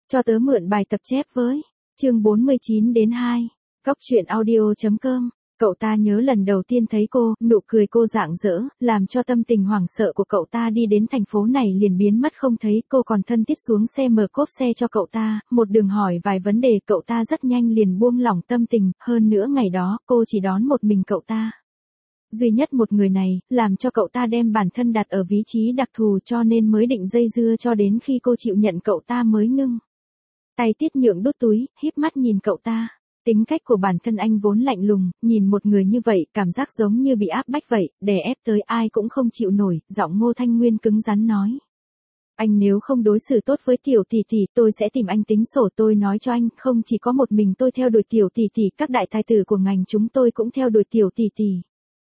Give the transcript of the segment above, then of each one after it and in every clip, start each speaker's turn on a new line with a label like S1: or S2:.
S1: Cho tớ mượn bài tập chép với. Chương 49 đến 2. Cóc truyện audio.com. Cậu ta nhớ lần đầu tiên thấy cô, nụ cười cô rạng rỡ, làm cho tâm tình hoảng sợ của cậu ta đi đến thành phố này liền biến mất không thấy. Cô còn thân thiết xuống xe mở cốp xe cho cậu ta, một đường hỏi vài vấn đề. Cậu ta rất nhanh liền buông lỏng tâm tình, hơn nữa ngày đó cô chỉ đón một mình cậu ta. Duy nhất một người này, làm cho cậu ta đem bản thân đặt ở vị trí đặc thù cho nên mới định dây dưa cho đến khi cô chịu nhận cậu ta mới ngưng. Tay Tiết Nhượng đút túi, híp mắt nhìn cậu ta. Tính cách của bản thân anh vốn lạnh lùng, nhìn một người như vậy, cảm giác giống như bị áp bách vậy, đè ép tới ai cũng không chịu nổi, giọng Ngô Thanh Nguyên cứng rắn nói. Anh nếu không đối xử tốt với tiểu tỷ tỷ, tôi sẽ tìm anh tính sổ. Tôi nói cho anh, không chỉ có một mình tôi theo đuổi tiểu tỷ tỷ, các đại tài tử của ngành chúng tôi cũng theo đuổi tiểu tỷ tỷ.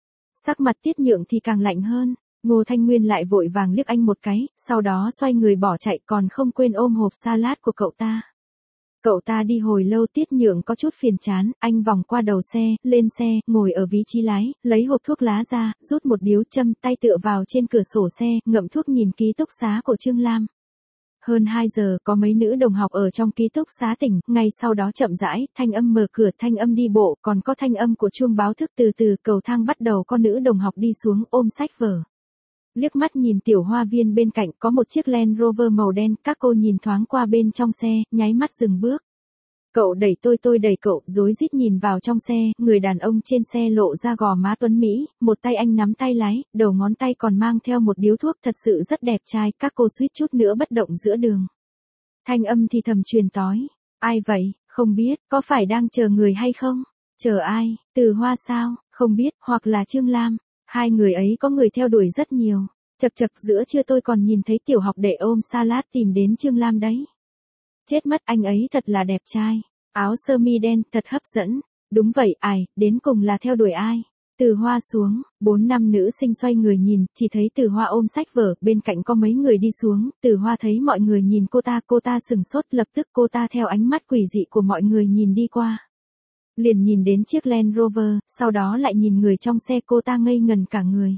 S1: Sắc mặt Tiết Nhượng thì càng lạnh hơn, Ngô Thanh Nguyên lại vội vàng liếc anh một cái, sau đó xoay người bỏ chạy còn không quên ôm hộp salad của cậu ta. Cậu ta đi hồi lâu. Tiết Nhượng có chút phiền chán, anh vòng qua đầu xe, lên xe, ngồi ở vị trí lái, lấy hộp thuốc lá ra, rút một điếu châm, tay tựa vào trên cửa sổ xe, ngậm thuốc nhìn ký túc xá của Trương Lam. Hơn 2 giờ, có mấy nữ đồng học ở trong ký túc xá tỉnh, ngay sau đó chậm rãi, thanh âm mở cửa, thanh âm đi bộ, còn có thanh âm của chuông báo thức. Từ từ cầu thang bắt đầu có nữ đồng học đi xuống ôm sách vở. Liếc mắt nhìn tiểu hoa viên bên cạnh có một chiếc Land Rover màu đen, các cô nhìn thoáng qua bên trong xe, nháy mắt dừng bước. Cậu đẩy tôi đẩy cậu, rối rít nhìn vào trong xe, người đàn ông trên xe lộ ra gò má tuấn Mỹ, một tay anh nắm tay lái, đầu ngón tay còn mang theo một điếu thuốc, thật sự rất đẹp trai. Các cô suýt chút nữa bất động giữa đường. Thanh âm thì thầm truyền tói. Ai vậy, không biết, có phải đang chờ người hay không? Chờ ai, Từ Hoa sao, không biết, hoặc là Trương Lam. Hai người ấy có người theo đuổi rất nhiều. Chật chật, giữa trưa tôi còn nhìn thấy tiểu học đệ ôm salad tìm đến Trương Lam đấy. Chết mất, anh ấy thật là đẹp trai. Áo sơ mi đen, thật hấp dẫn. Đúng vậy, ai, đến cùng là theo đuổi ai? Từ Hoa xuống, 4-5 nữ sinh xoay người nhìn, chỉ thấy Từ Hoa ôm sách vở, bên cạnh có mấy người đi xuống. Từ Hoa thấy mọi người nhìn cô ta sừng sốt, lập tức cô ta theo ánh mắt quỷ dị của mọi người nhìn đi qua. Liền nhìn đến chiếc Land Rover, sau đó lại nhìn người trong xe, cô ta ngây ngần cả người.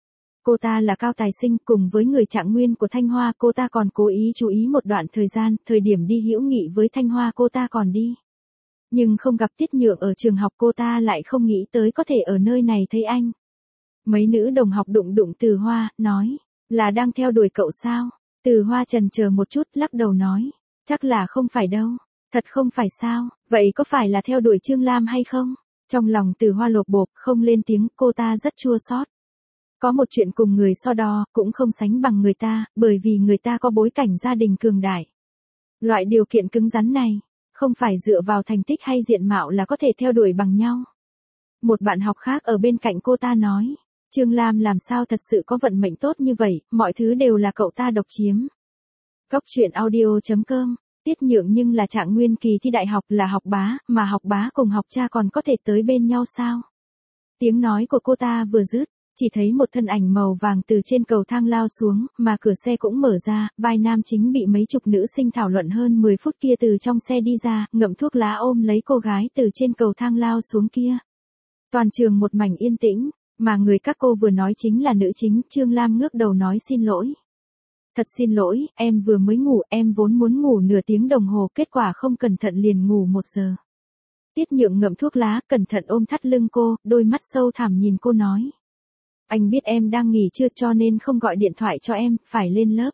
S1: Cô ta là Cao Tài Sinh, cùng với người Trạng Nguyên của Thanh Hoa, cô ta còn cố ý chú ý một đoạn thời gian, thời điểm đi hữu nghị với Thanh Hoa cô ta còn đi. Nhưng không gặp Tiết Nhượng ở trường học, cô ta lại không nghĩ tới có thể ở nơi này thấy anh. Mấy nữ đồng học đụng Từ Hoa, nói, là đang theo đuổi cậu sao? Từ Hoa chần chờ một chút, lắc đầu nói, chắc là không phải đâu. Thật không phải sao, vậy có phải là theo đuổi Trương Lam hay không? Trong lòng Từ Hoa lột bột, không lên tiếng, cô ta rất chua xót. Có một chuyện cùng người so đo, cũng không sánh bằng người ta, bởi vì người ta có bối cảnh gia đình cường đại. Loại điều kiện cứng rắn này, không phải dựa vào thành tích hay diện mạo là có thể theo đuổi bằng nhau. Một bạn học khác ở bên cạnh cô ta nói, Trương Lam làm sao thật sự có vận mệnh tốt như vậy, mọi thứ đều là cậu ta độc chiếm. Cóc truyện audio.com. Tiết Nhượng nhưng là Trạng Nguyên kỳ thi đại học, là học bá, mà học bá cùng học cha còn có thể tới bên nhau sao? Tiếng nói của cô ta vừa dứt, chỉ thấy một thân ảnh màu vàng từ trên cầu thang lao xuống, mà cửa xe cũng mở ra, vai nam chính bị mấy chục nữ sinh thảo luận hơn 10 phút kia từ trong xe đi ra, ngậm thuốc lá ôm lấy cô gái từ trên cầu thang lao xuống kia. Toàn trường một mảnh yên tĩnh, mà người các cô vừa nói chính là nữ chính. Trương Lam ngước đầu nói xin lỗi. Thật xin lỗi, em vừa mới ngủ, em vốn muốn ngủ nửa tiếng đồng hồ, kết quả không cẩn thận liền ngủ 1 giờ. Tiết Nhượng ngậm thuốc lá, cẩn thận ôm thắt lưng cô, đôi mắt sâu thẳm nhìn cô nói. Anh biết em đang nghỉ trưa cho nên không gọi điện thoại cho em, phải lên lớp.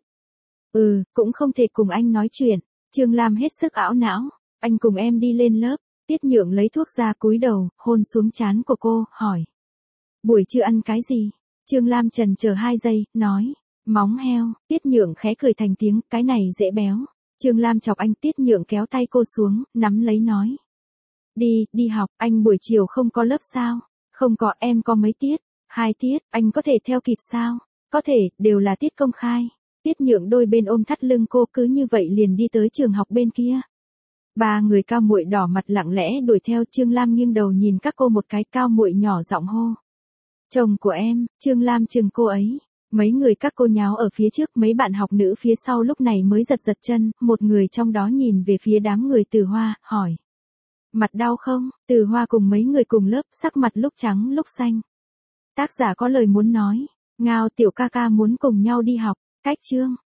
S1: Cũng không thể cùng anh nói chuyện. Trương Lam hết sức ảo não, anh cùng em đi lên lớp. Tiết Nhượng lấy thuốc ra cúi đầu, hôn xuống trán của cô, hỏi. Buổi trưa ăn cái gì? Trương Lam chần chờ 2 giây, nói. Móng heo. Tiết Nhượng khẽ cười thành tiếng, cái này dễ béo. Trương Lam chọc anh. Tiết Nhượng kéo tay cô xuống, nắm lấy nói. Đi học, anh buổi chiều không có lớp sao? Không có, em có mấy tiết? 2 tiết, anh có thể theo kịp sao? Có thể, đều là tiết công khai. Tiết Nhượng đôi bên ôm thắt lưng cô, cứ như vậy liền đi tới trường học bên kia. 3 người Cao Muội đỏ mặt lặng lẽ đuổi theo. Trương Lam nghiêng đầu nhìn các cô một cái, Cao Muội nhỏ giọng hô. Chồng của em. Trương Lam chừng cô ấy. Mấy người các cô nháo ở phía trước, mấy bạn học nữ phía sau lúc này mới giật chân, một người trong đó nhìn về phía đám người Từ Hoa, hỏi. Mặt đau không? Từ Hoa cùng mấy người cùng lớp, sắc mặt lúc trắng lúc xanh. Tác giả có lời muốn nói. Ngao tiểu ca ca muốn cùng nhau đi học. Cách chương.